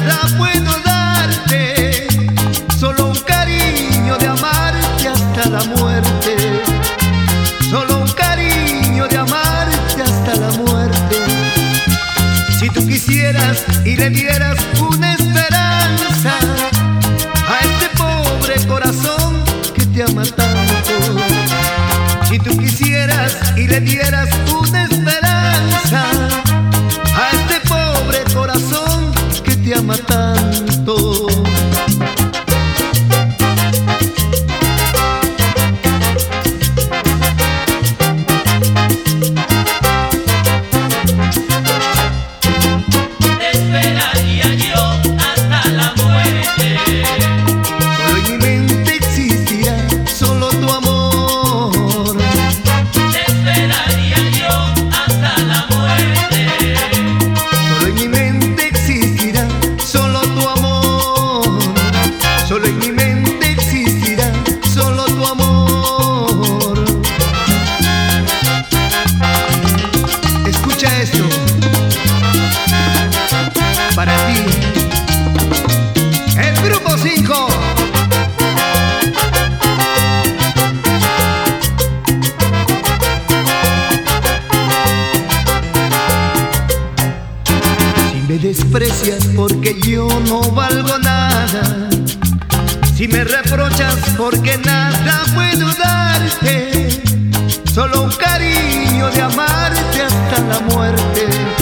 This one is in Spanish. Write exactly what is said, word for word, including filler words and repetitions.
nada puedo darte, solo un cariño de amarte hasta la muerte, solo un cariño de amarte hasta la muerte. Si tú quisieras y le dieras una esperanza a este pobre corazón que te ama tanto, si tú quisieras y le dieras una esperanza a este pobre corazón que te ama tanto. Para ti, el grupo cinco. Si me desprecias porque yo no valgo nada, si me reprochas porque nada puedo darte, solo un cariño de amarte hasta la muerte,